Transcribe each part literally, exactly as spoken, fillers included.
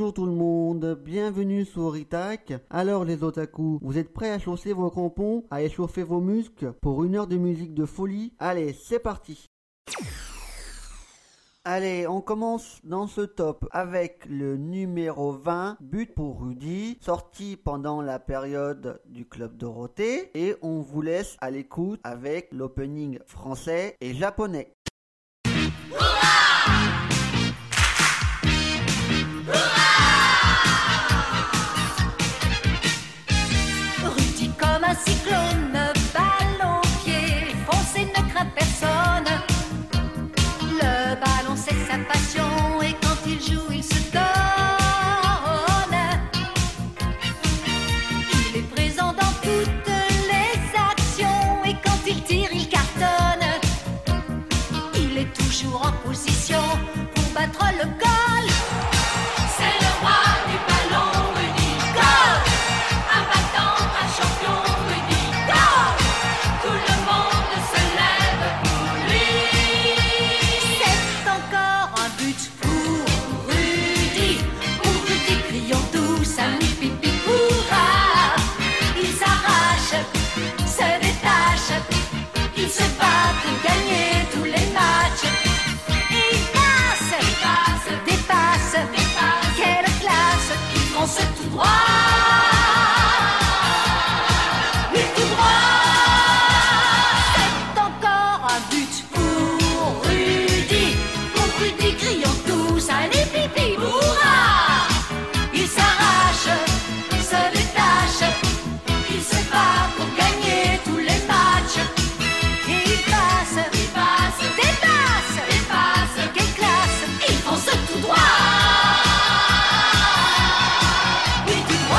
Bonjour tout le monde, bienvenue sur Itac. Alors les otaku, vous êtes prêts à chausser vos crampons, à échauffer vos muscles pour une heure de musique de folie? Allez, c'est parti. Allez, on commence dans ce top avec le numéro vingt, But pour Rudy, sorti pendant la période du Club Dorothée, et on vous laisse à l'écoute avec l'opening français et japonais. Rudy comme un cyclone, ballon au pied, foncé ne craint personne. Le ballon c'est sa passion et quand il joue il se donne. Il est présent dans toutes les actions et quand il tire il cartonne. Il est toujours en position pour battre le goal. C'est le roi du ballon, Rudy. Goal! Un battant, un champion, Rudy. Goal! Tout le monde se lève pour lui. C'est encore un but pour Rudy. Pour Rudy, crions tous un pipi pourra. Il s'arrache, se détache. Il se bat pour gagner tous les matchs. Il passe, il passe, dépasse, dépasse. Quelle classe, il fonce tout droit. Oui, tout droit. C'est encore un but pour Rudy. Pour Rudy, crions tous allez pipi hurrah. Il s'arrache, se détache. Il se bat pour gagner tous les matchs. Et il passe, il passe, dépasse, dépasse. Quelle classe, il fonce tout droit. Oui, tout droit.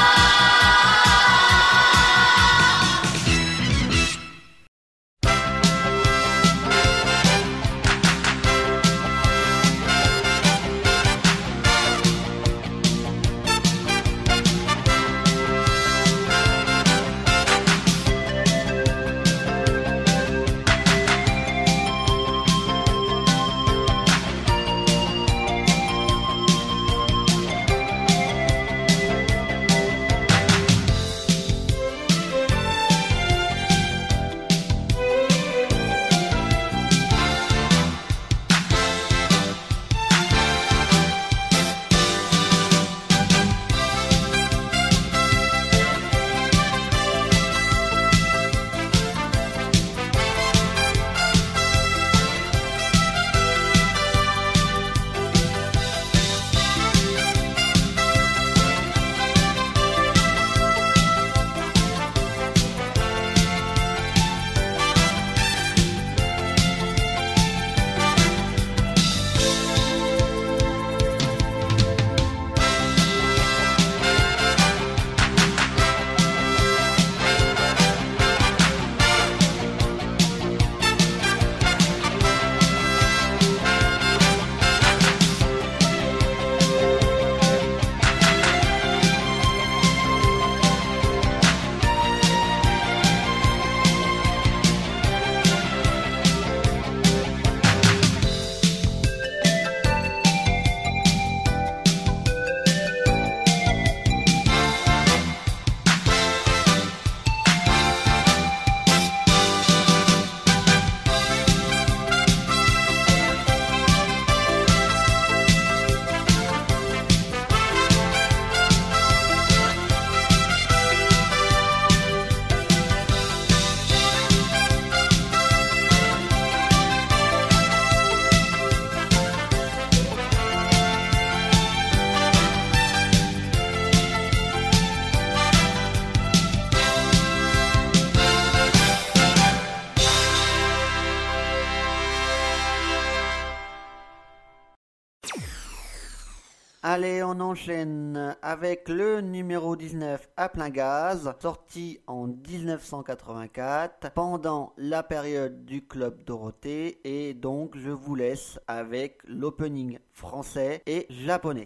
Allez, on enchaîne avec le numéro dix-neuf, À plein gaz, sorti en dix-neuf cent quatre-vingt-quatre pendant la période du Club Dorothée, et donc je vous laisse avec l'opening français et japonais.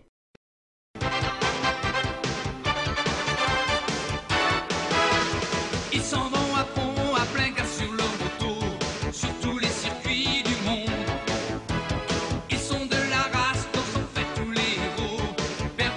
Ils s'en vont à fond, à plein gaz sur le moto, sur tous les circuits du monde. Ils sont de la race dont sont faits tous les héros. Vers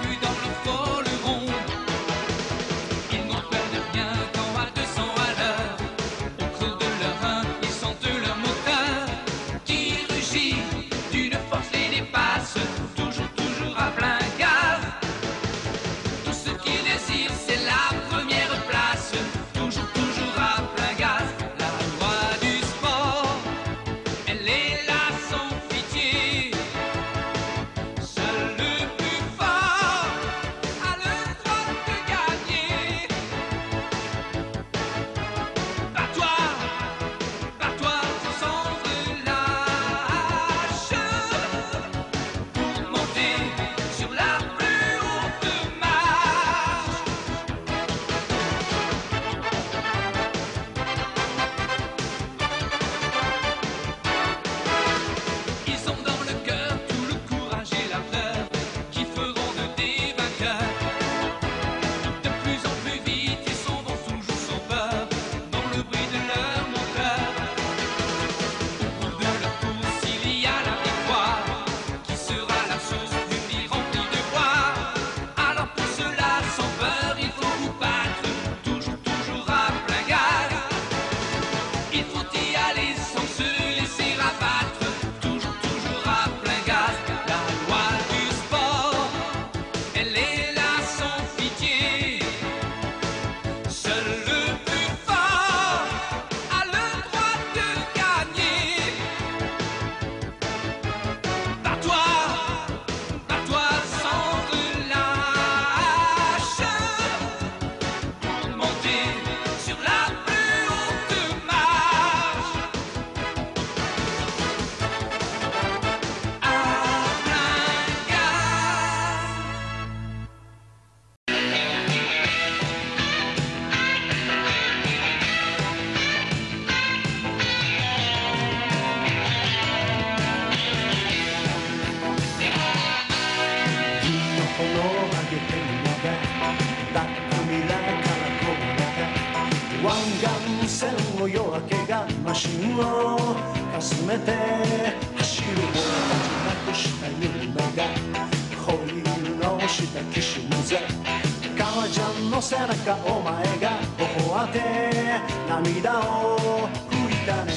心をかすめて走る俺たちなくした夢がホイールの下きしむぜ革ジャンの背中お前が頬当て涙を拭いたね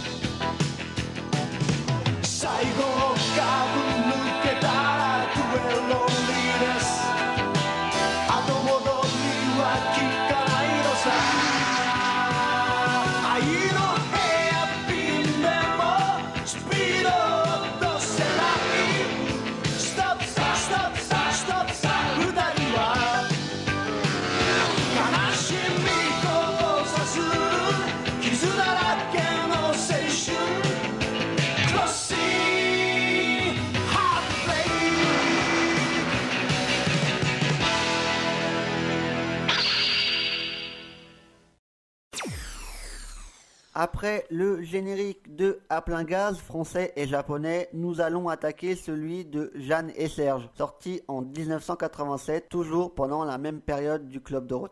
最後のカーブ抜けたら食えるロンリーです後戻りは聞かないのさ愛のヘアピンでもスピード落とせないストップストップストップ二人は悲しみ交差する傷だらけの青春 Après le générique de À plein gaz français et japonais, nous allons attaquer celui de Jeanne et Serge, sorti en dix-neuf cent quatre-vingt-sept, toujours pendant la même période du Club Dorothée.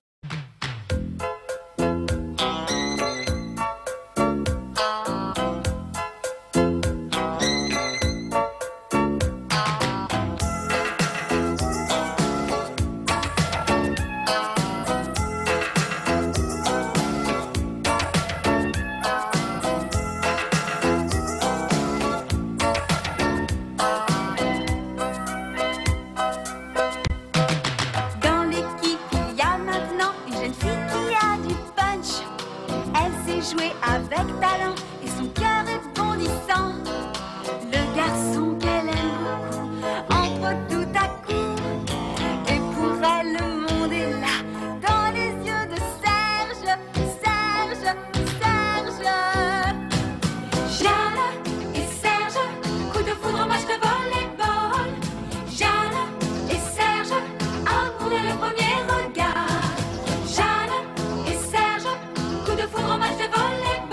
Jouer avec talent et son cœur est bondissant. Le garçon qu'elle aime beaucoup entre tout à coup. Et pour elle le monde est là dans les yeux de Serge, Serge, Serge. Jeanne et Serge, coup de foudre en match de volleyball. Jeanne et Serge, amour dès le premier regard. Jeanne et Serge, coup de foudre en match de volleyball.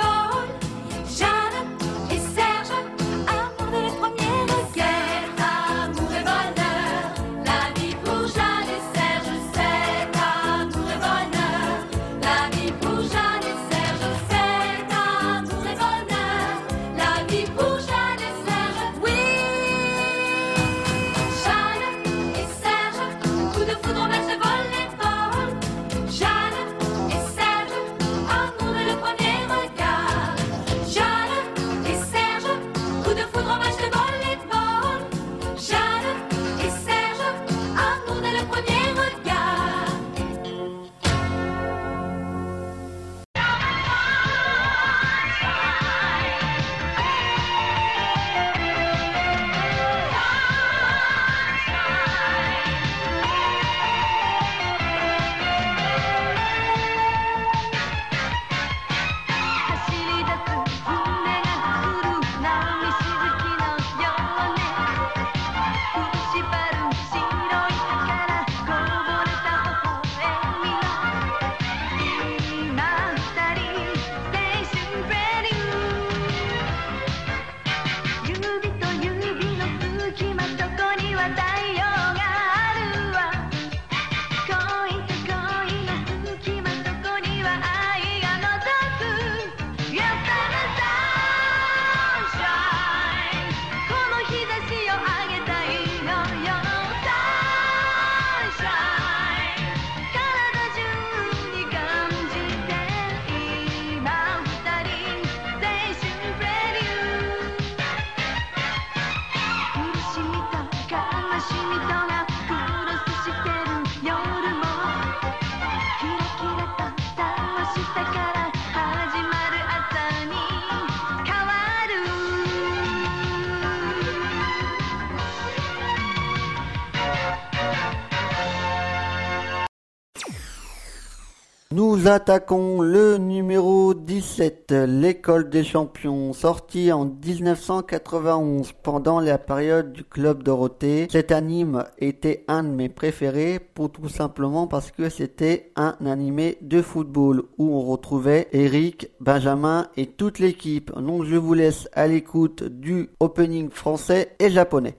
Nous attaquons le numéro dix-sept, l'école des champions, sorti en dix-neuf cent quatre-vingt-onze pendant la période du Club Dorothée. Cet anime était un de mes préférés pour tout simplement parce que c'était un animé de football où on retrouvait Eric, Benjamin et toute l'équipe. Donc je vous laisse à l'écoute du opening français et japonais.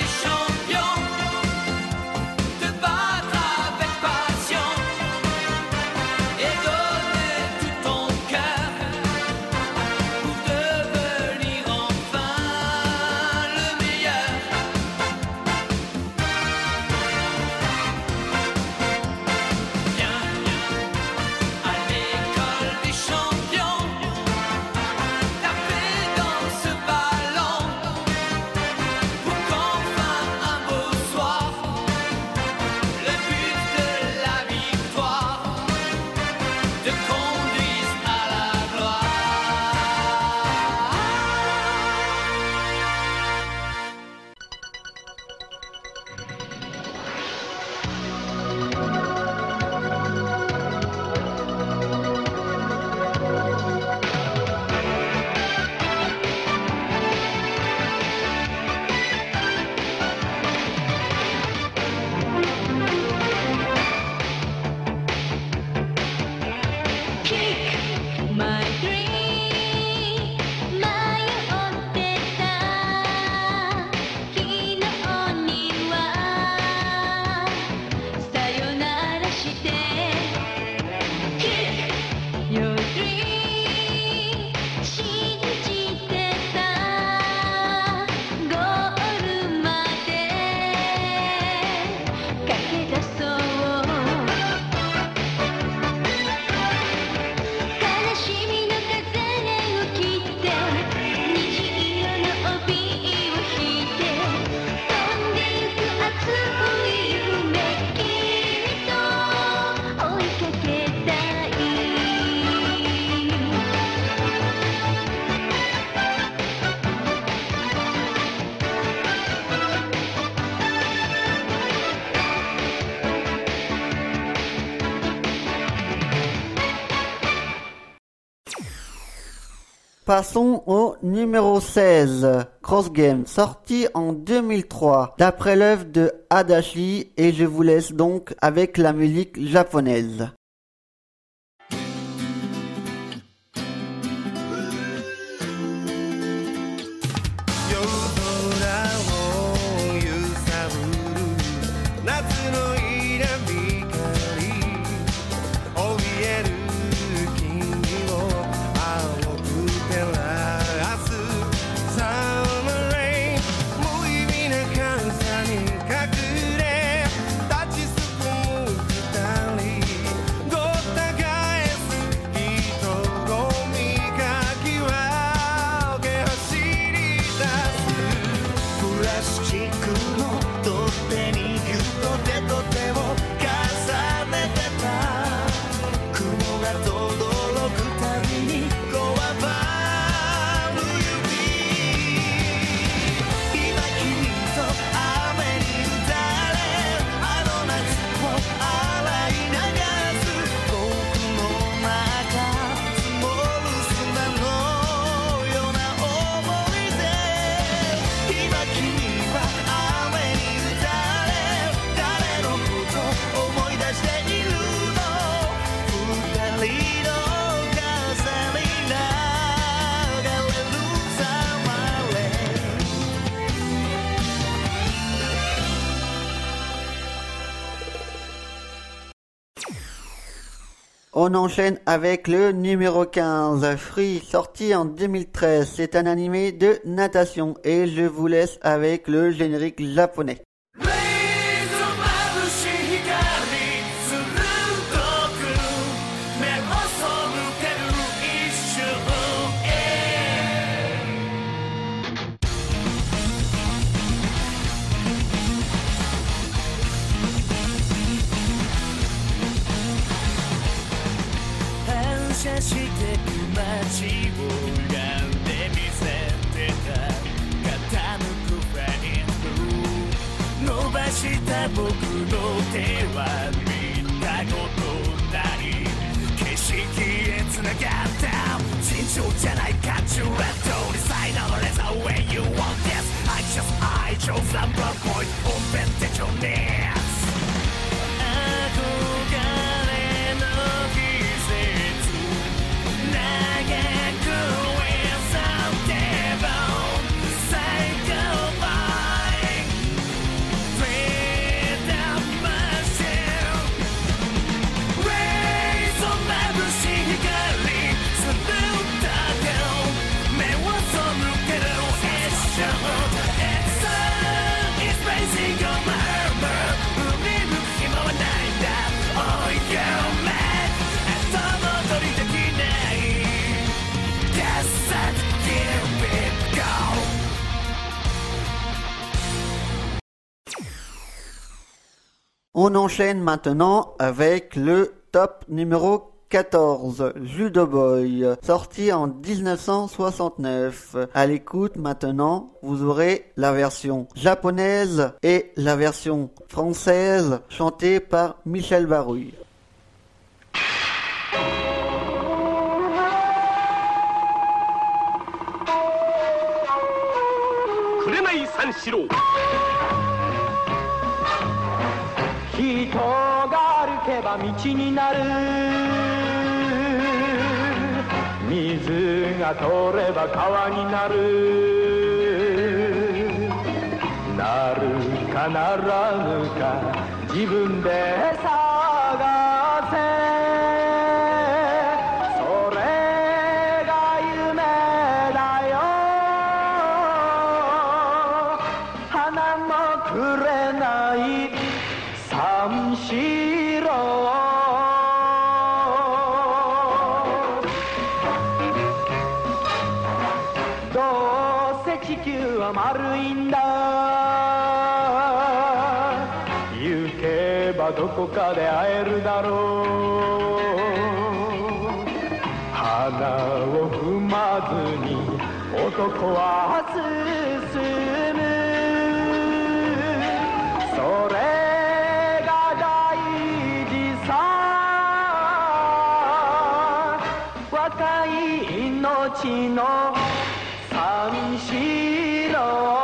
Avec passion, Passons au numéro seize, Cross Game, sorti en deux mille trois, d'après l'œuvre de Adachi, et je vous laisse donc avec la musique japonaise. On enchaîne avec le numéro quinze, Free, sorti en deux mille treize. C'est un animé de natation et je vous laisse avec le générique japonais. On enchaîne maintenant avec le top numéro quatorze, Judo Boy, sorti en dix-neuf cent soixante-neuf. À l'écoute maintenant, vous aurez la version japonaise et la version française chantée par Michel Barouille. 人が歩けば道になる水が通れば川になるなるかならぬか自分で探せそれが夢だよ花もくれない三四郎どうせ地球は丸いんだ行けばどこかで会えるだろう花を踏まずに男は進むそれ命のしいの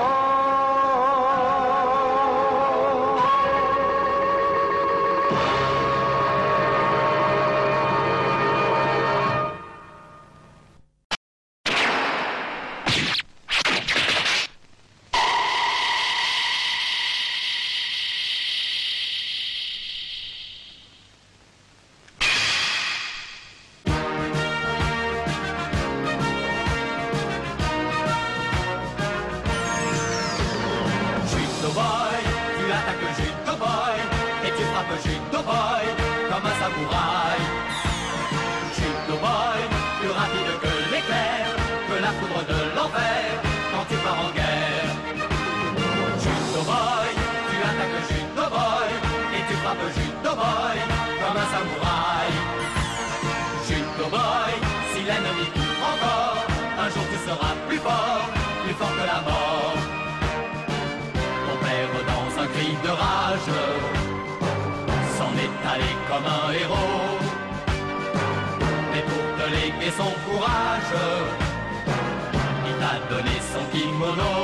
comme un héros, mais pour te léguer son courage, il t'a donné son kimono.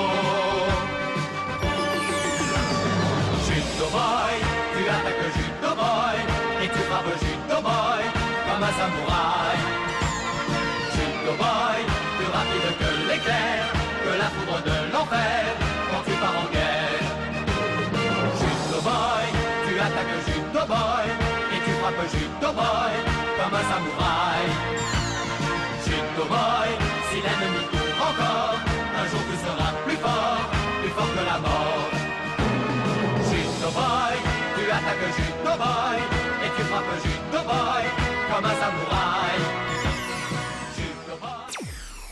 Judo boy, tu attaques judo boy, et tu frappes judo boy comme un samouraï. Judo boy, plus rapide que l'éclair, que la foudre de l'enfer quand tu pars en guerre. Judo boy, tu attaques judo boy, frappe judo boy comme un samouraï. Judo boy, si l'ennemi court encore, un jour tu seras plus fort, plus fort que la mort. Judo boy, tu attaques judo boy, et tu frappes judo boy comme un samouraï. Judo boy.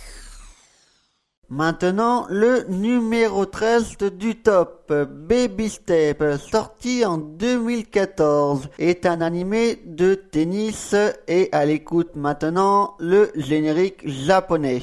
Maintenant, le numéro treize du top, Baby Step, sorti en deux mille quatorze, est un animé de tennis et à l'écoute maintenant le générique japonais.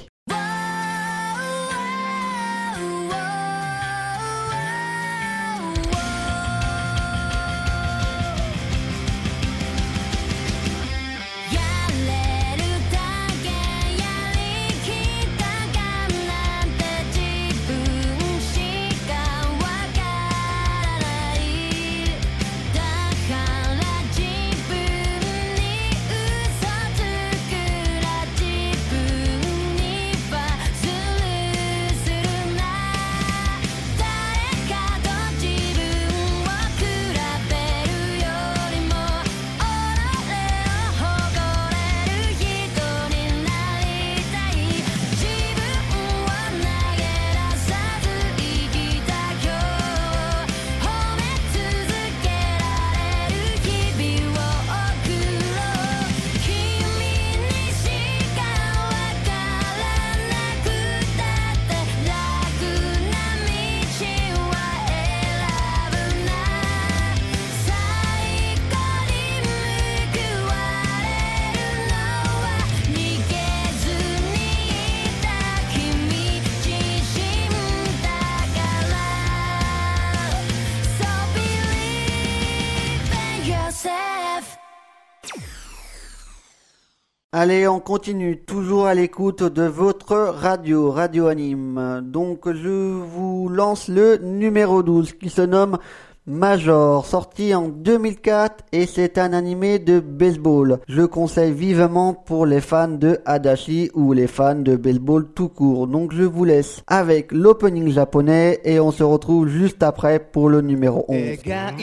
'Allez, on continue, toujours à l'écoute de votre radio, Radio Anime. Donc je vous lance le numéro douze qui se nomme Major, sorti en deux mille quatre et c'est un animé de baseball. Je conseille vivement pour les fans de Adachi ou les fans de baseball tout court. Donc je vous laisse avec l'opening japonais et on se retrouve juste après pour le numéro onze.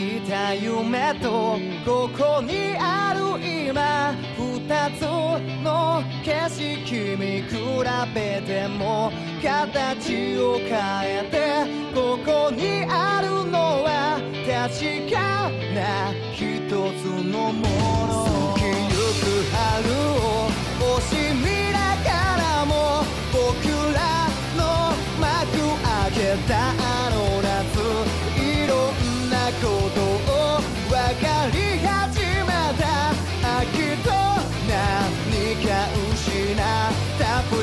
二つの景色見比べても形を変えてここにあるのは確かな一つのもの過ぎゆく春を惜しみながらも僕らの幕開けたあの夏いろんなことを分かり始めた秋と何か失った冬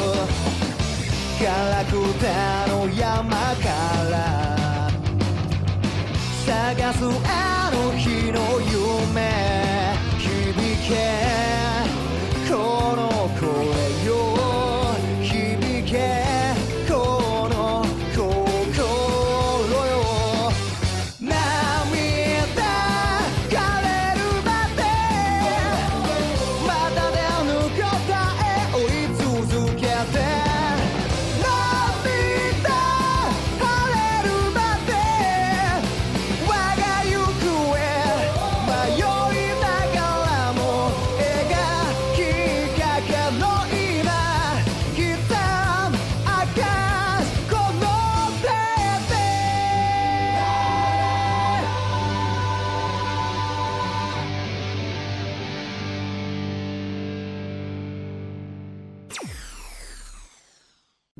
ガラクタの山から探すあの日の夢響けこの声よ響けこ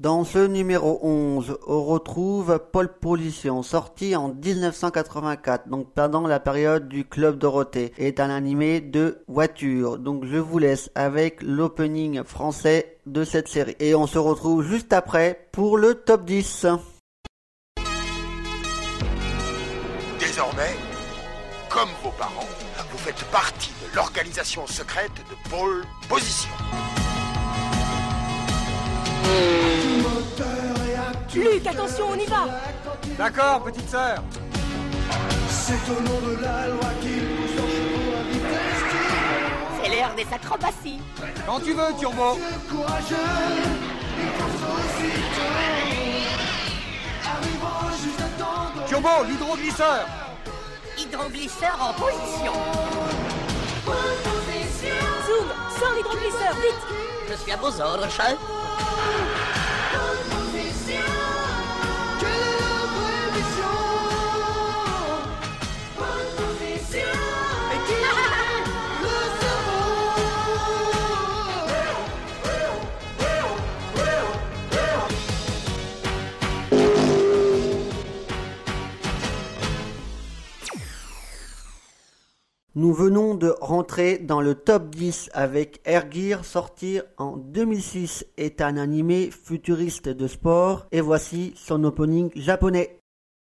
Dans ce numéro onze, on retrouve Pole Position, sorti en dix-neuf cent quatre-vingt-quatre, donc pendant la période du Club Dorothée, est un animé de voiture. Donc je vous laisse avec l'opening français de cette série. Et on se retrouve juste après pour le top dix. Désormais, comme vos parents, vous faites partie de l'organisation secrète de Pole Position. Luc, attention, on y va. D'accord, petite sœur. C'est au nom de la loi qu'il pousse en chevaux à vitesse qui... C'est l'heure des acrobaties. Quand tu veux, Turbo. Courageux, il pense aussitôt. Arrivant juste à temps de... Turbo, l'hydroglisseur. Hydroglisseur en position. Zoom, sors l'hydroglisseur, vite. Je suis à vos ordres, chef. Nous venons de rentrer dans le top dix avec Air Gear, sorti en deux mille six, est un animé futuriste de sport et voici son opening japonais.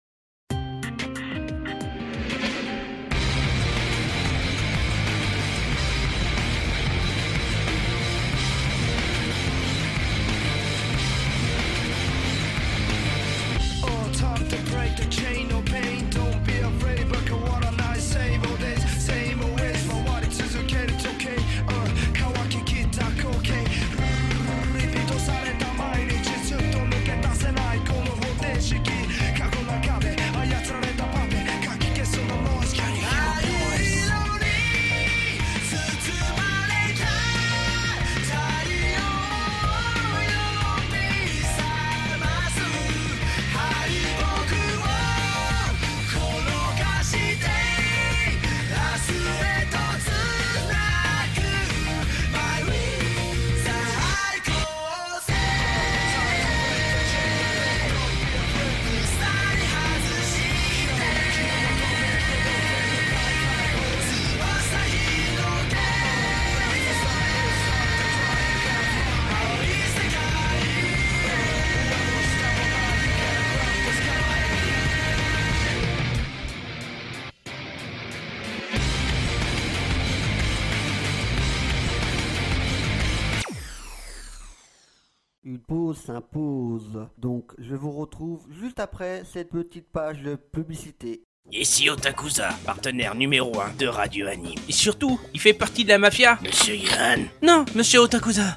'Impose s'impose. Donc je vous retrouve juste après cette petite page de publicité. Ici Otakuza, partenaire numéro un de Radio Anime. Et surtout, il fait partie de la mafia. Monsieur Yann. Non, Monsieur Otakuza.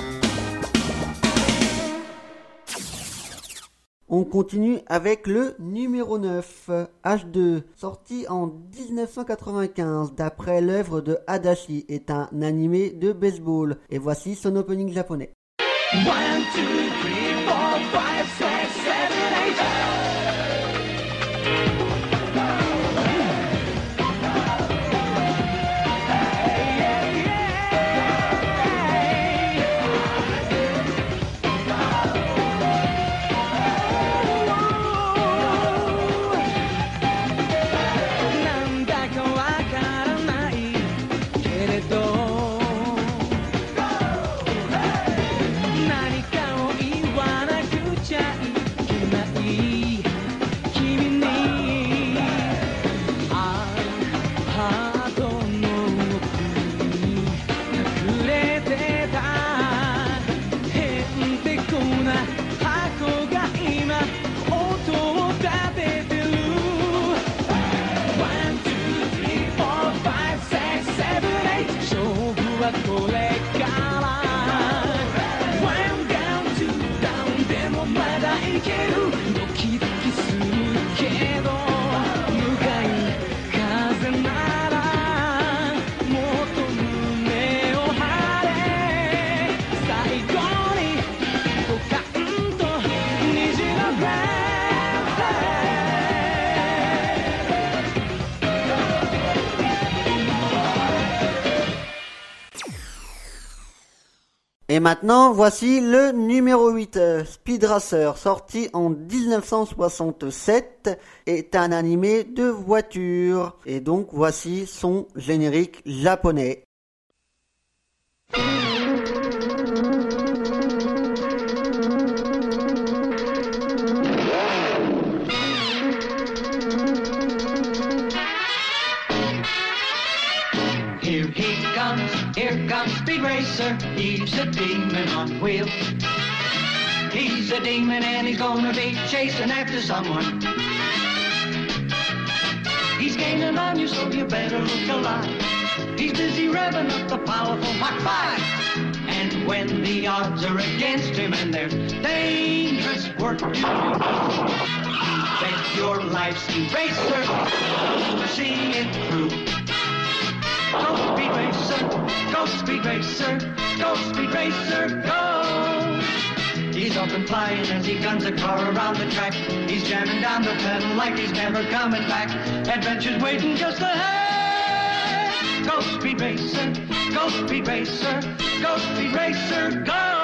On continue avec le numéro neuf, H deux, sorti en dix-neuf cent quatre-vingt-quinze, d'après l'œuvre de Adachi, est un animé de baseball. Et voici son opening japonais. One, two, three, four, five, six, seven, eight. Et maintenant, voici le numéro huit, euh, Speed Racer, sorti en dix-neuf cent soixante-sept, est un animé de voiture. Et donc, voici son générique japonais. Here he comes, here comes Speed Racer. He's a demon on wheels. He's a demon and he's gonna be chasing after someone. He's gaining on you, so you better look alive. He's busy revving up the powerful Mach five. And when the odds are against him and there's dangerous work to do, bet your life, Speed Racer, to see it through. Go Speed Racer, go Speed Racer, go Speed Racer, go! He's up and flying as he guns a car around the track. He's jamming down the pedal like he's never coming back. Adventure's waiting just ahead. Go Speed Racer, go Speed Racer, go Speed Racer, go!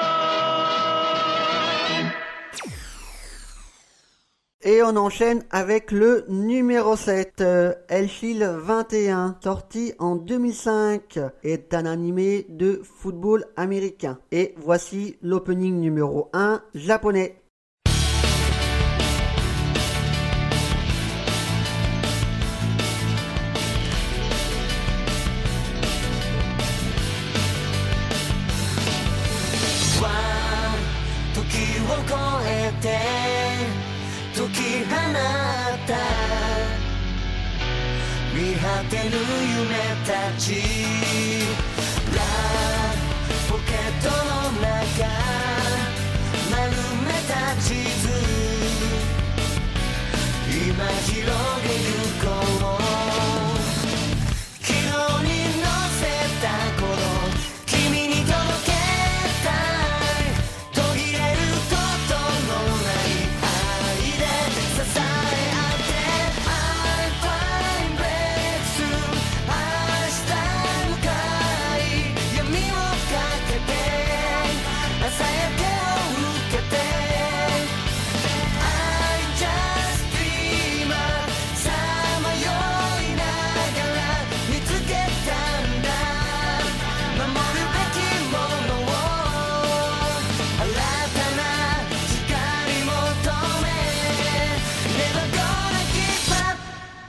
Et on enchaîne avec le numéro sept, euh, Hellfield vingt et un, sorti en deux mille cinq, est un animé de football américain. Et voici l'opening numéro un, japonais. 解き放った見果てぬ夢たちラポケットの中丸めた地図今広げゆこう昨日に乗せた頃君に届けたい途切れることのない愛で支え合って I find breakthrough 明日向かい闇をかけて朝焼けを受けて I just dream さまよいながら見つけたんだ守るべきものを新たな光求め Never gonna give up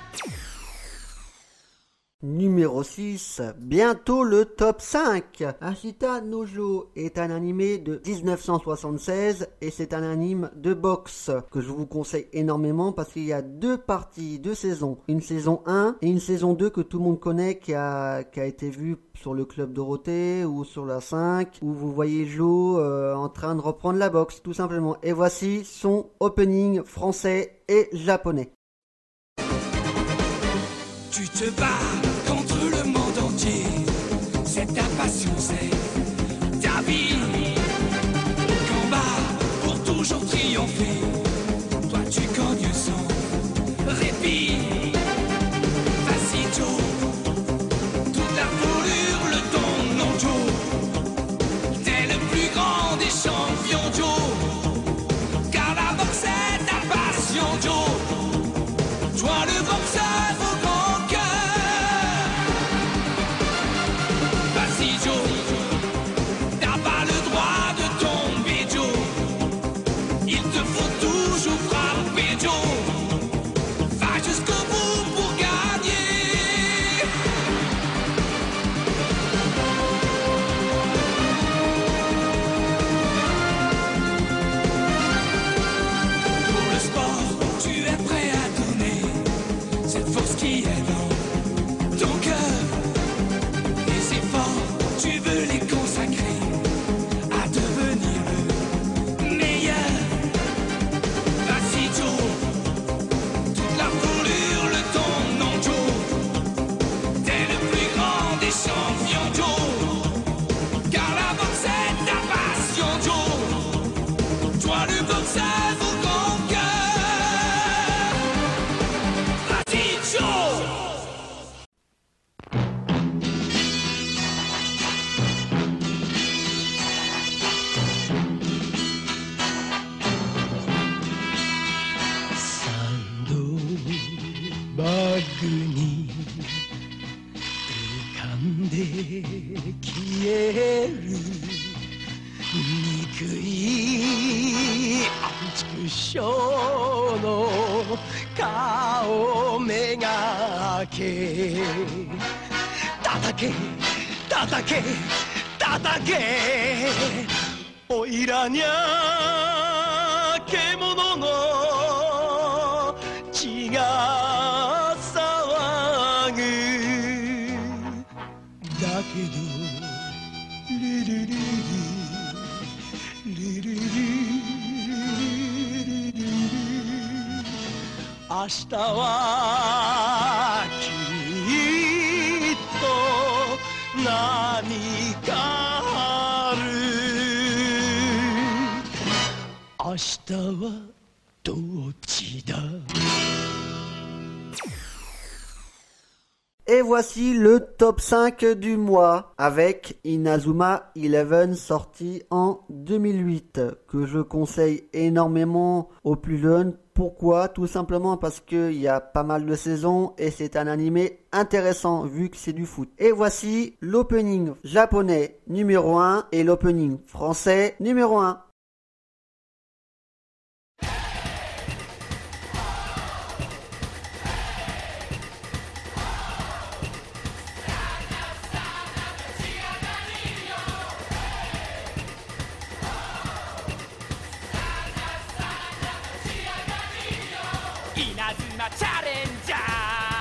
Numéro six, bientôt le top cinq. Ashita Nojo est un animé de dix-neuf cent soixante-seize et c'est un anime de boxe que je vous conseille énormément parce qu'il y a deux parties, deux saisons. Une saison un et une saison deux que tout le monde connaît qui a, qui a été vue sur le Club Dorothée ou sur la cinq où vous voyez Jo euh, en train de reprendre la boxe tout simplement. Et voici son opening français et japonais. Tu te bats contre le monde entier, c'est ta passion, c'est ta vie. Combat pour toujours triompher, toi tu cognes sans répit. Vas-y Joe, toute la foule hurle ton nom Joe. T'es le plus grand des champions Joe, car la boxe est ta passion Joe. Toi le boxeur au grand cœur. Vas-y Joe, t'as pas le droit de tomber Joe. Il te faut toujours frapper Joe. Va jusqu'au bout pour gagner. Pour le sport, tu es prêt à donner cette force qui est dans ton cœur. Tes efforts, tu veux les consacrer à devenir le meilleur. Vas-y Joe, toute la foule hurle ton nom Joe. T'es le plus grand des champions Joe, car la boxe est ta passion Joe. Toi le boxeur au grand cœur. Vas-y Joe. 少の顔めがけ叩け叩け叩けおいらにゃ獣の血が騒ぐだけどリリリリリリリリ明日はきっと何かある明日はどっちだ Et voici le top cinq du mois avec Inazuma Eleven sorti en deux mille huit que je conseille énormément aux plus jeunes. Pourquoi? Tout simplement parce qu'il y a pas mal de saisons et c'est un animé intéressant vu que c'est du foot. Et voici l'opening japonais numéro un et l'opening français numéro un. チャレンジャー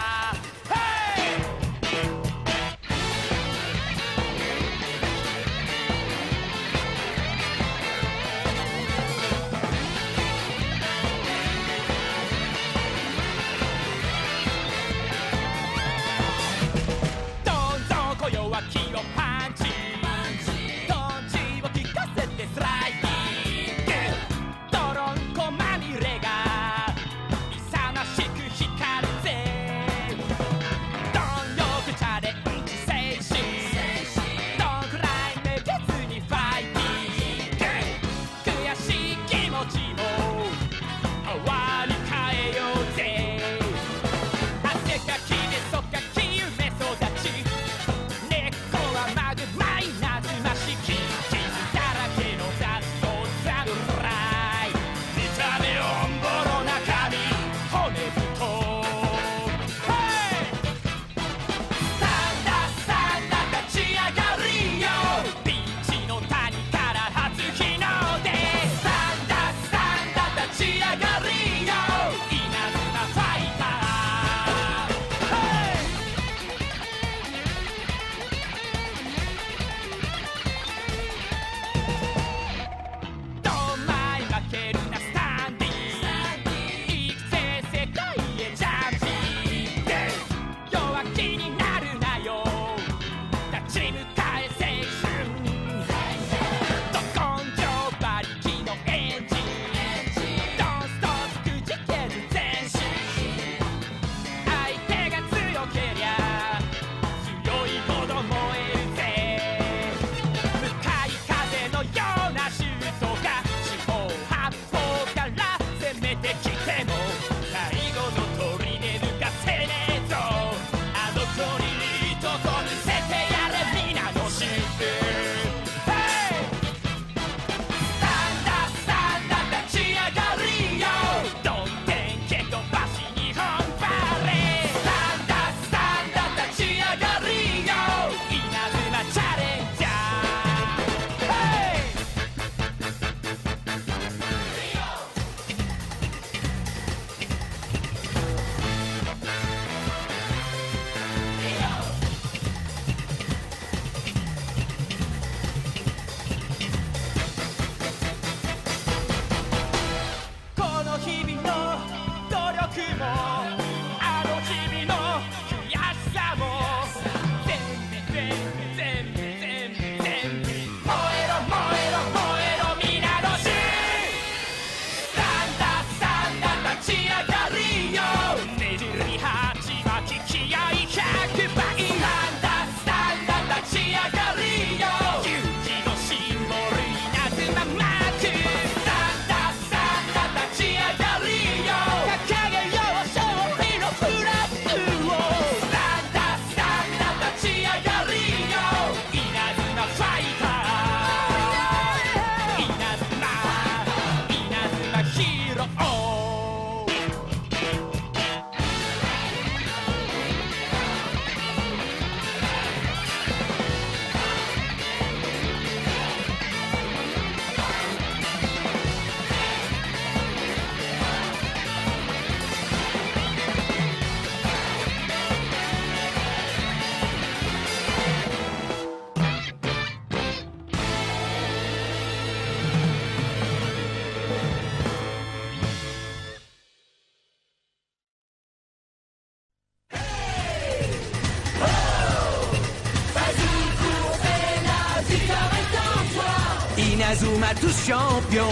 どんどん今宵は気をパンチトンチを効かせてスライディングドロンコまみれが勇ましく光る Inazuma tout champion.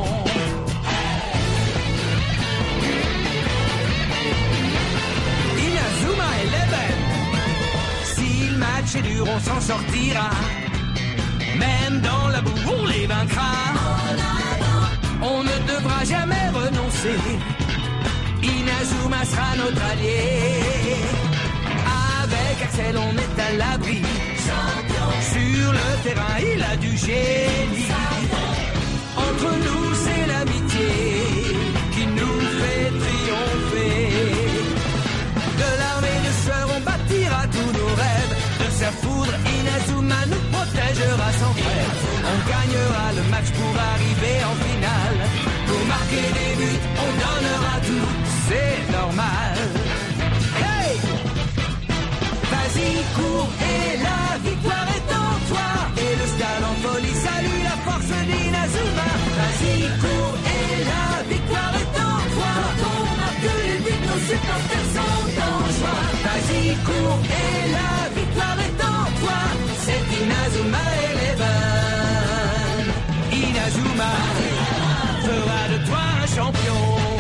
Inazuma Eleven. Si le match est dur, on s'en sortira. Même dans la boue, on les vaincra. On ne devra jamais renoncer. Inazuma sera notre allié. Avec Axel, on est à l'abri. Sur le terrain, il a du génie. Entre nous, c'est l'amitié qui nous fait triompher. De l'armée de sœurs, on bâtira tous nos rêves. De sa foudre, Inazuma nous protégera sans frère. On gagnera le match pour arriver en finale. Pour marquer des buts, on donnera tout, c'est normal. Hey! Vas-y, cours et la victoire est en toi. Et le stade en folie salue la force d'Inazuma. Vas-y, cours et la victoire est en toi. Quand on marque les buts, nos supporters sont en joie. Vas-y, cours et la victoire est en toi. C'est Inazuma Eleven. Inazuma fera de toi un champion.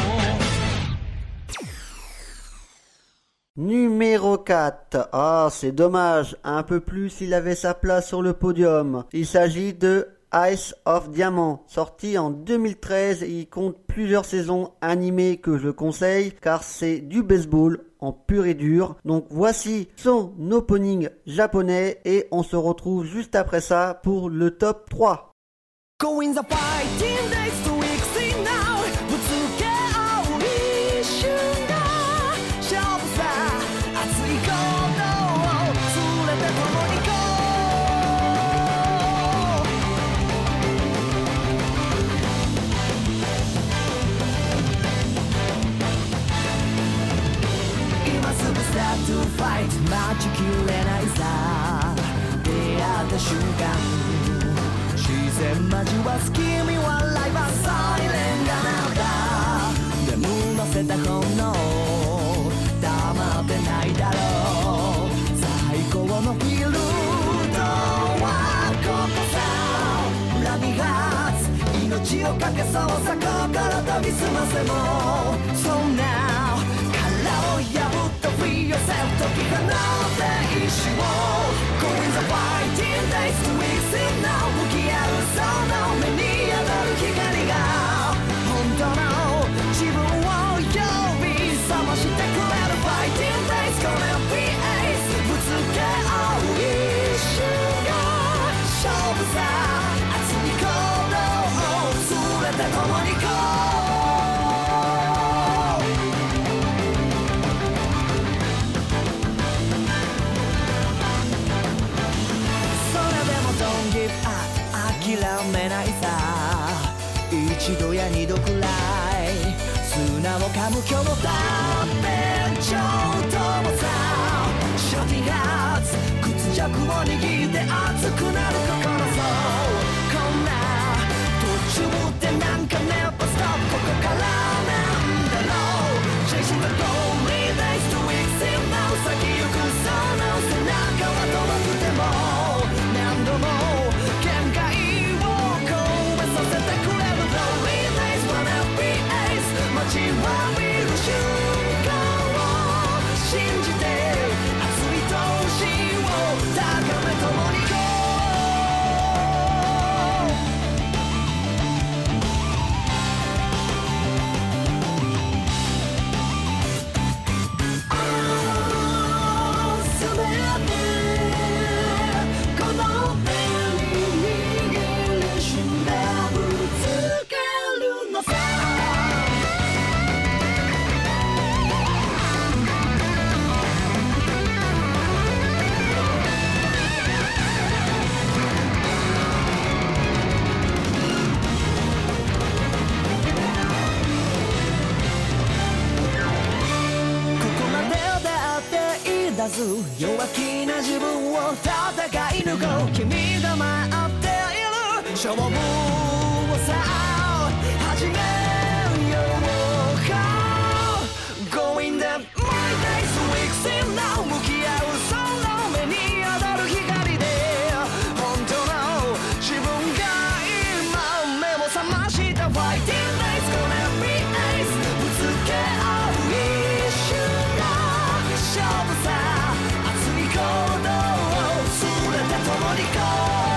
Numéro quatre. Ah, c'est dommage. Un peu plus, il avait sa place sur le podium. Il s'agit de Ice of Diamant, sorti en deux mille treize et il compte plusieurs saisons animées que je conseille car c'est du baseball en pur et dur. Donc voici son opening japonais et on se retrouve juste après ça pour le top trois. Go in the fighting days to exceed now. ぶつけ合う一瞬が勝負さ。熱い鼓動を連れて共に行こう。今すぐ start to fight 待ちきれないさ。出会った瞬間自然交わす君はライバーサイレンだなんだ。眠らせた炎黙ってないだろう。最高のフィールドはここさ。恨みがつ命をかけそうさ。心研ぎ澄ませも So now 殻を破った Free yourself 解き放って意志を Go in the fighting days to exit now。向き合うその目に当たる光が本当の自分を呼び覚ましてくれる Fighting days gonna be ace。 ぶつけ合う一瞬が勝負さ。熱い鼓動を連れて共に行こう。諦めないさ。一度や二度くらい砂を噛む今日だってちょっともさ。ショーティンハーツ屈辱を握って熱くなる心そう。こんな途中ってなんか Never stop ここからなんだろう。 Chasing the lonely days to exit now。 先行くその背中は遠くても何度も限界させてくれる Lonely days wanna be ace。 待ちわびる瞬間を信じて熱い闘志を高め共に行こう。 らず弱気な自分を戦い抜こう。君が待っている勝負をさあ始めようか。 Going down my days weeks in now 向き合うその目に当たる光で本当の自分が今目を覚ました Fighting days gonna be ace ぶつけ合う一瞬の勝負さ熱い鼓動を全て共にこう。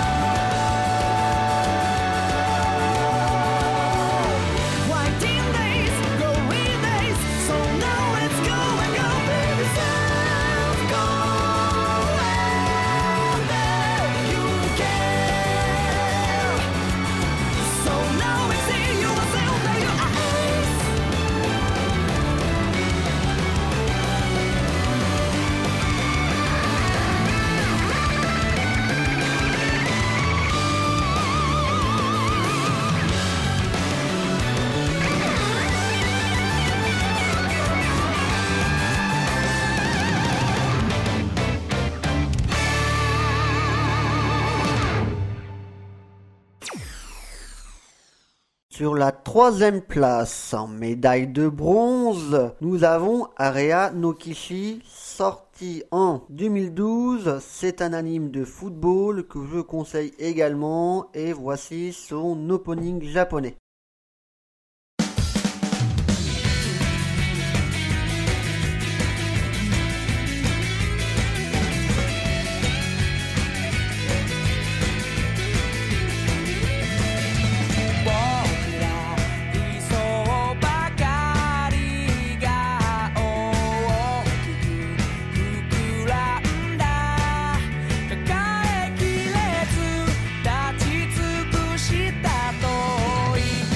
Sur la troisième place, en médaille de bronze, nous avons Area no Kishi, sorti en deux mille douze. C'est un anime de football que je conseille également et voici son opening japonais. 抱ききれず立ち尽くした遠い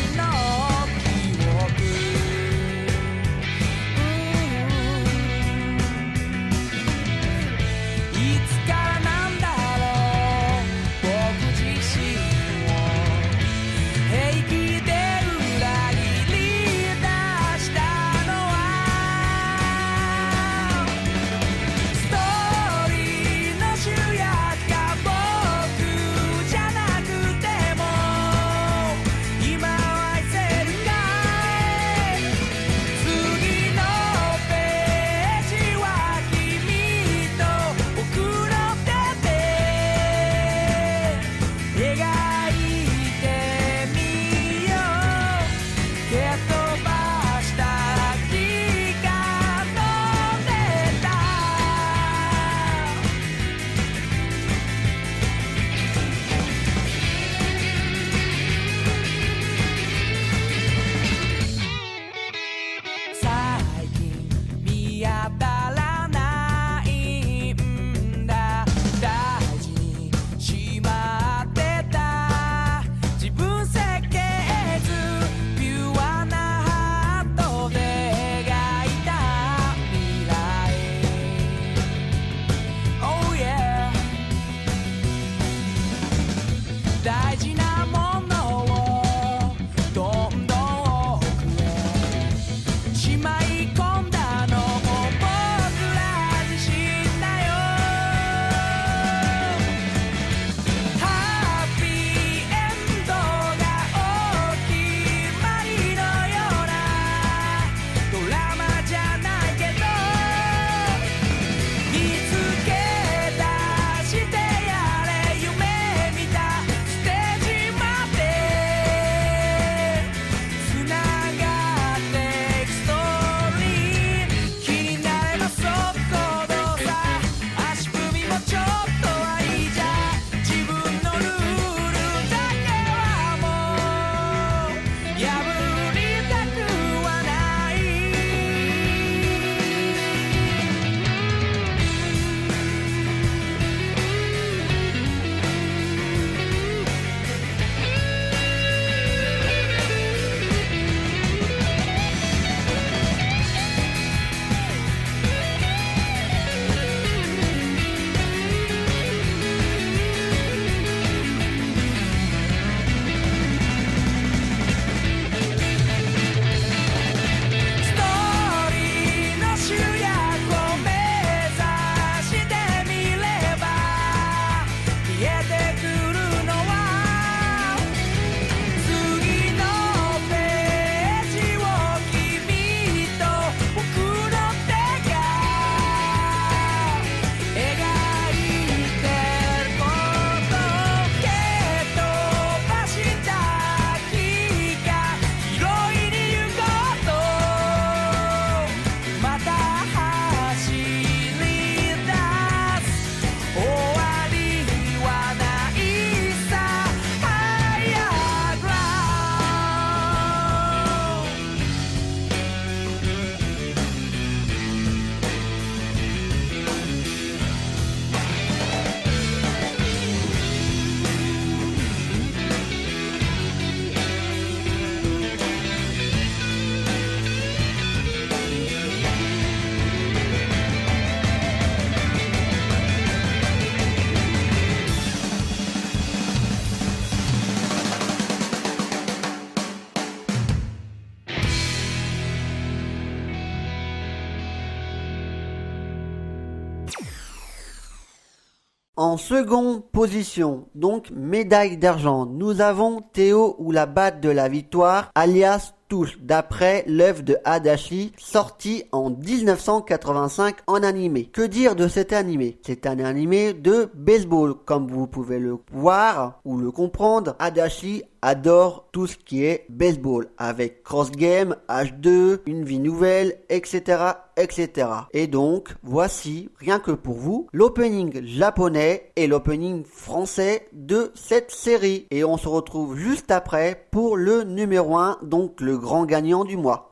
En seconde position, donc médaille d'argent, nous avons Théo ou la batte de la victoire, alias Touche, d'après l'œuvre de Adachi, sorti en dix-neuf cent quatre-vingt-cinq en animé. Que dire de cet animé? C'est un animé de baseball, comme vous pouvez le voir ou le comprendre. Adachi adore tout ce qui est baseball, avec Cross Game, H deux, Une vie nouvelle, et cetera, et cetera. Et donc, voici, rien que pour vous, l'opening japonais et l'opening français de cette série. Et on se retrouve juste après pour le numéro un, donc le grand gagnant du mois.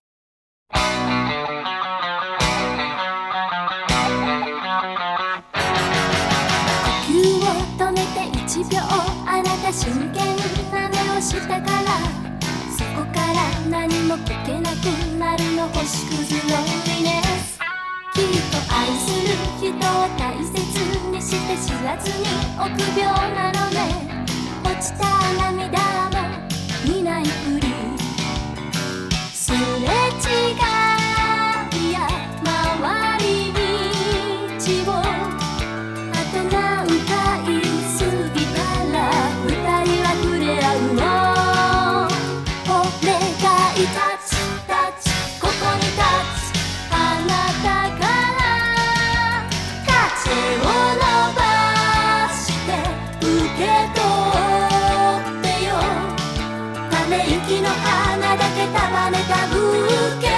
したからそこから何も聞けなくなるの星屑ロンリネスきっと愛する人を大切にして知らずに臆病なのね落ちた涙も見ないふりすれ違いや回り道をあと何回過ぎたら二人は触れ合うのお願いタッチタッチここにタッチあなたから風を伸ばして受け取ってよため息の花だけ束ねたブーケ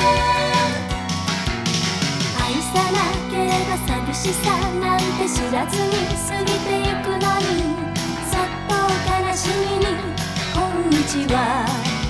愛さなければ寂しさなんて知らずに過ぎてゆくのにそっと悲しみにこんにちは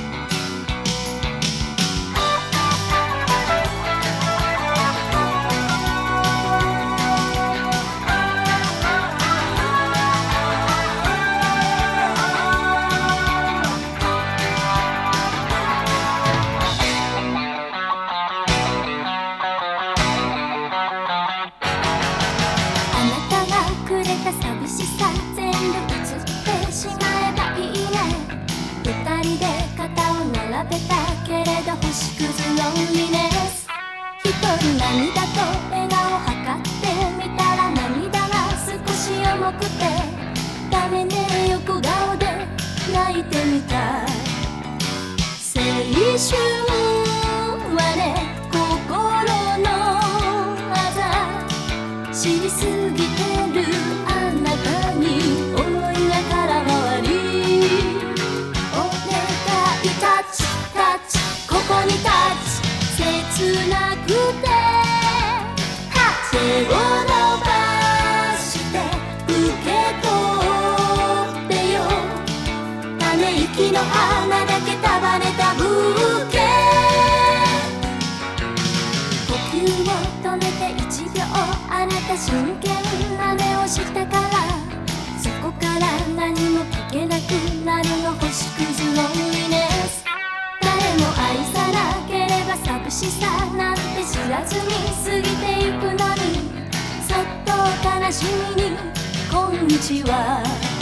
涙と笑顔を測ってみたら涙が少し重くてダメね横顔で泣いてみた青春はね心のあざ知りすぎてるあなたに思いが空回りお願いタッチタッチここにタッチ切なくて手を伸ばして受け取ってよため息の花だけ束ねたブーケ呼吸を止めて一秒あなた真剣な目をしたからそこから何も聞けなくなるの星屑ロンリネス誰も愛さなければ寂しさなんて知らずに過ぎてゆくのにそっと悲しみにこんにちは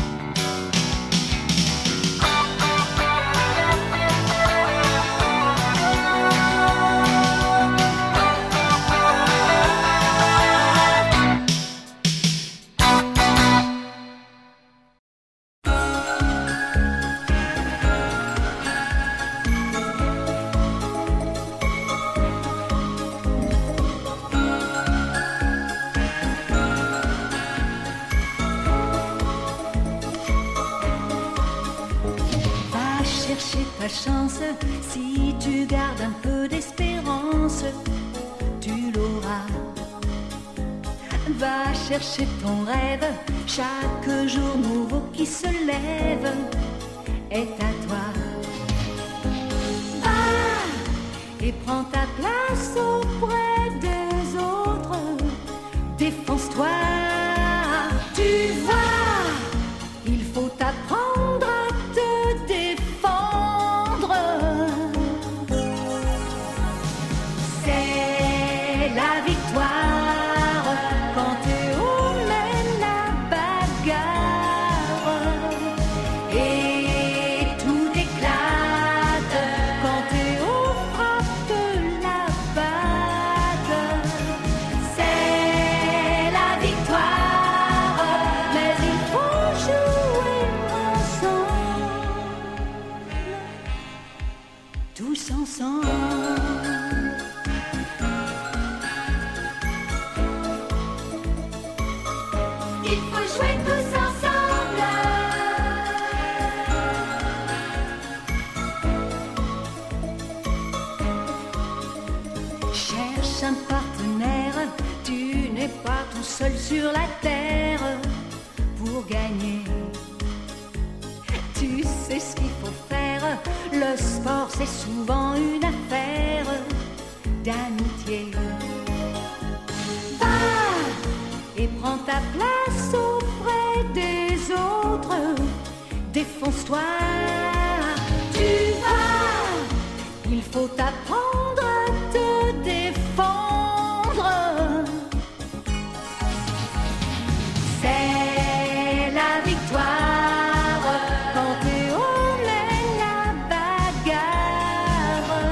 chance, si tu gardes un peu d'espérance, tu l'auras. Va chercher ton rêve, chaque jour nouveau qui se lève est à toi. Va et prends ta place auprès des autres, défonce-toi, tu vois, il faut apprendre à te défendre. un partenaire, tu n'es pas tout seul sur la terre pour gagner. Tu sais ce qu'il faut faire, le sport c'est souvent une affaire d'amitié. Va et prends ta place auprès des autres, défonce-toi, tu vas, il faut apprendre à te défendre. C'est la victoire quand Théo mène la bagarre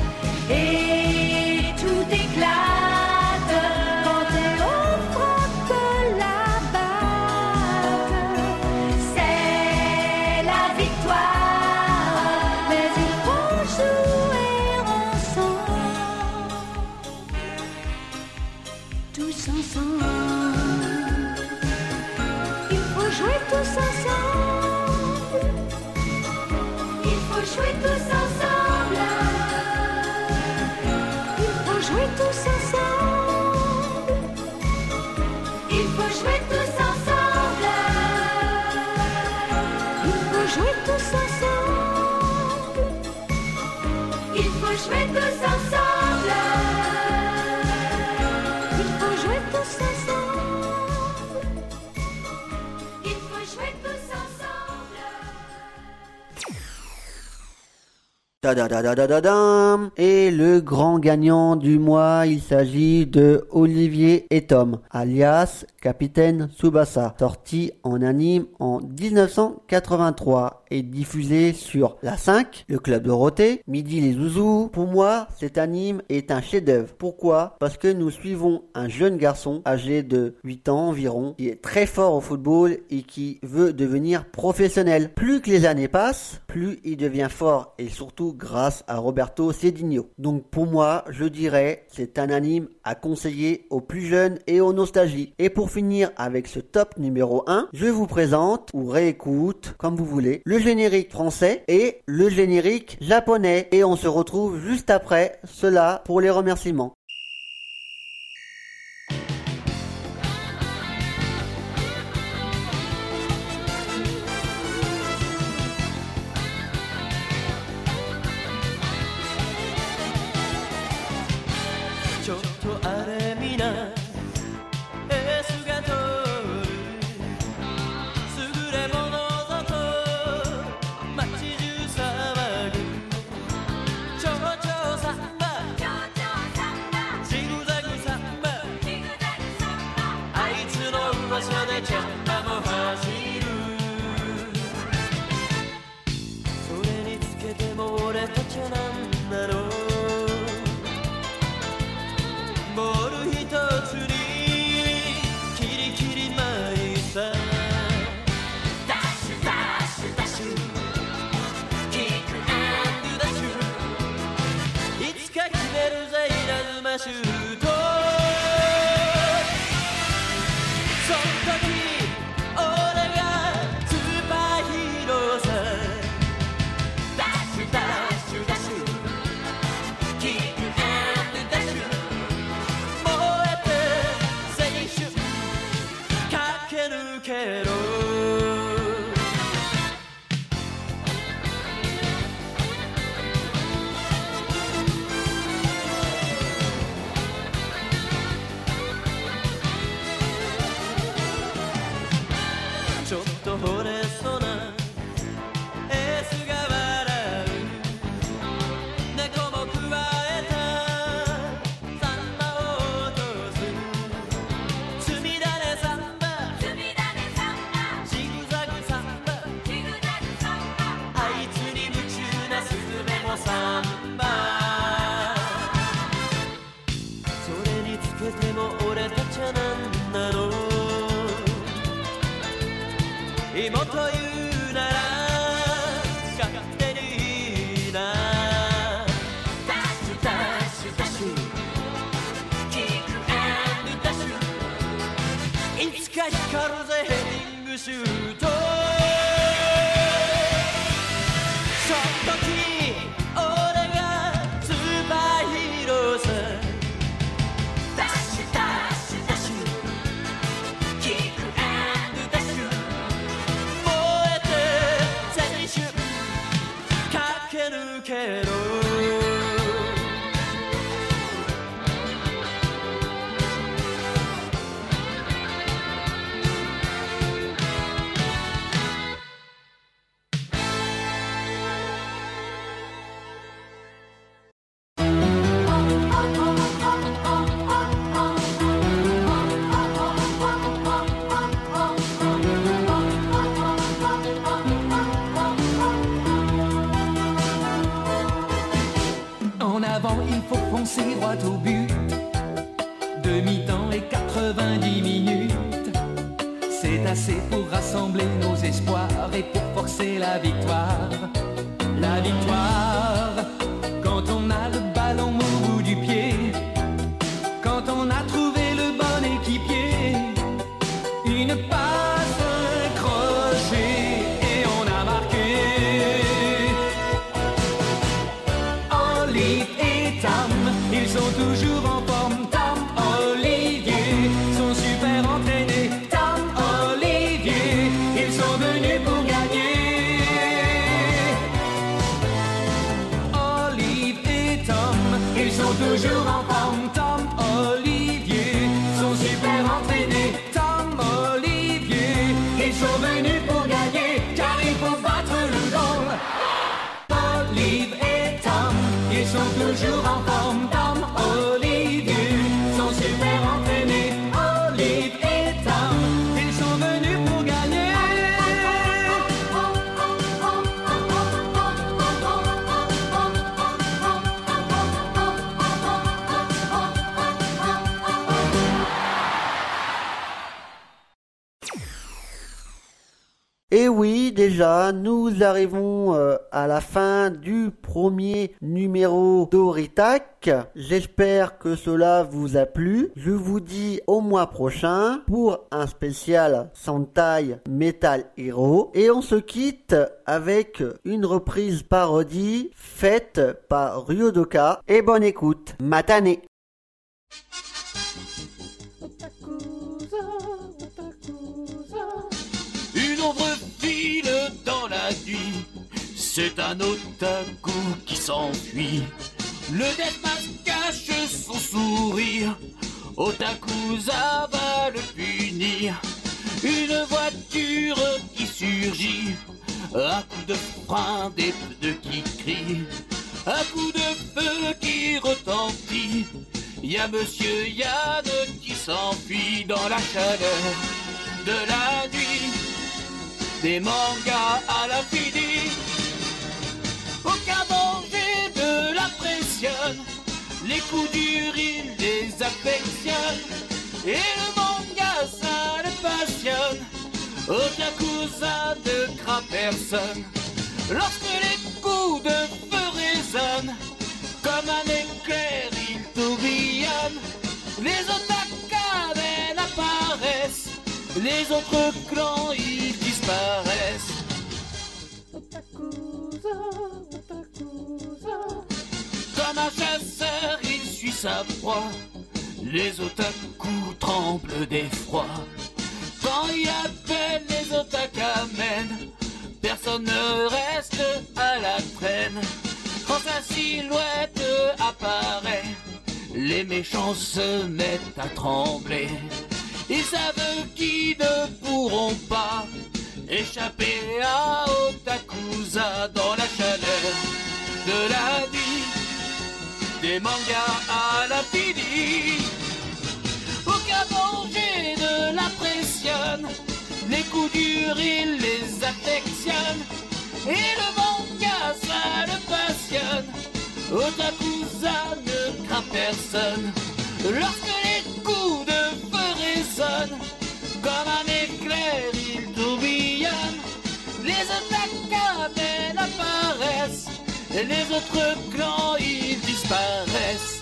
et tout éclate quand Théo frappe la batte. C'est la victoire, mais il faut jouer ensemble, tous ensemble. Il faut jouer tous ensemble. Il faut jouer tous ensemble. Il faut jouer tous ensemble. Il faut jouer tous ensemble. Il faut jouer tous ensemble. Il faut jouer tous ensemble. Il faut jouer tous ensemble. Il faut jouer tous ensemble. Ta-da-da-da-da-da-dam. Et le grand gagnant du mois, il s'agit de Olivier et Tom, alias Capitaine Tsubasa, sorti en anime en dix-neuf cent quatre-vingt-trois et diffusé sur la cinq, le Club Dorothée, Midi les Zouzous. Pour moi, cet anime est un chef-d'œuvre. Pourquoi ? Parce que nous suivons un jeune garçon âgé de huit ans environ, qui est très fort au football et qui veut devenir professionnel. Plus que les années passent, plus il devient fort, et surtout grâce à Roberto Cedinho. Donc pour moi, je dirais, c'est un anime à conseiller aux plus jeunes et aux nostalgiques. Et pour finir avec ce top numéro un, je vous présente, ou réécoute, comme vous voulez, le générique français et le générique japonais. Et on se retrouve juste après cela pour les remerciements. ちょっとあれみなエースが通る優れものぞと街中騒ぐちょうちょうサンバジグザグサンバあいつの噂でチャンバも走るそれにつけても俺たちはなんだろうボール一つにキリキリマイさダッシュダッシュダッシュキックアンドダッシュいつか決めるぜ稲妻シュートその時俺がスーパーヒーローさダッシュダッシュダッシュキックアンドダッシュ抜けろちょっと惚れそうなエースが笑う猫も加えたサンバを落とす積み種サンバサンバそれにつけても俺たちはなんだろう妹言うなら勝手にいいなダッシュダッシュダッシュキックアンドダッシュいつか光るぜヘディングシュートその時俺がスーパーヒーローさダ temps, il faut foncer droit au but. Demi-temps et quatre-vingt-dix minutes, c'est assez pour rassembler nos espoirs et pour forcer la victoire. La victoire, quand on a le ballon au bout du pied, quand on a trouvé le bon équipier, une passe, un crochet et on a marqué. Olive et Tam, ils sont toujours en forme. Tam, Olivier, sont super entraînés. Tam, Olivier, ils sont venus pour gagner. Olive et Tom, ils sont toujours en forme. Tom, Olivier, sont super entraînés. Tom, Olivier, ils sont venus pour gagner, car il faut battre le goal. Olive et Tom, ils sont toujours en forme. Tom, Olivier, sont super entraînés. Olive et Tom, ils sont venus pour gagner. Et oui, déjà, nous arrivons euh, à la fin du premier numéro d'Oritac. J'espère que cela vous a plu. Je vous dis au mois prochain pour un spécial Sentai Metal Hero. Et on se quitte avec une reprise parodie faite par Ryodoka. Et bonne écoute. Matane. Une ombre file dans la nuit, c'est un otaku qui s'enfuit. Le Deathmatch cache son sourire, Otakuza va le punir. Une voiture qui surgit, un coup de frein, des pneus qui crient, un coup de feu qui retentit. Y a Monsieur Yann qui s'enfuit dans la chaleur de la nuit. Des mangas à l'infini, aucun danger ne l'impressionne. Les coups durs il les affectionne, et le manga ça le passionne. Otakuza ne craint personne, lorsque les coups de feu résonnent. Comme un éclair il tourbillonne, les otakamen apparaissent, les autres clans ils disparaissent. Otakuza, Otakuza. Comme un chasseur il suit sa proie, les otaku tremblent d'effroi. Quand il appelle les otakamen, personne ne reste à la traîne. Quand sa silhouette apparaît, les méchants se mettent à trembler. Ils savent qu'ils ne pourront pas échapper à Otakuza dans la chaleur de la nuit. Des mangas à l'infini, aucun danger ne l'impressionne. Les coups durs il les affectionne, et le manga ça le passionne. Otakuza ne craint personne, lorsque les coups de feu résonnent. Comme un éclair il tourbillonne, les otakamen apparaissent, et les autres clans ils disparaissent.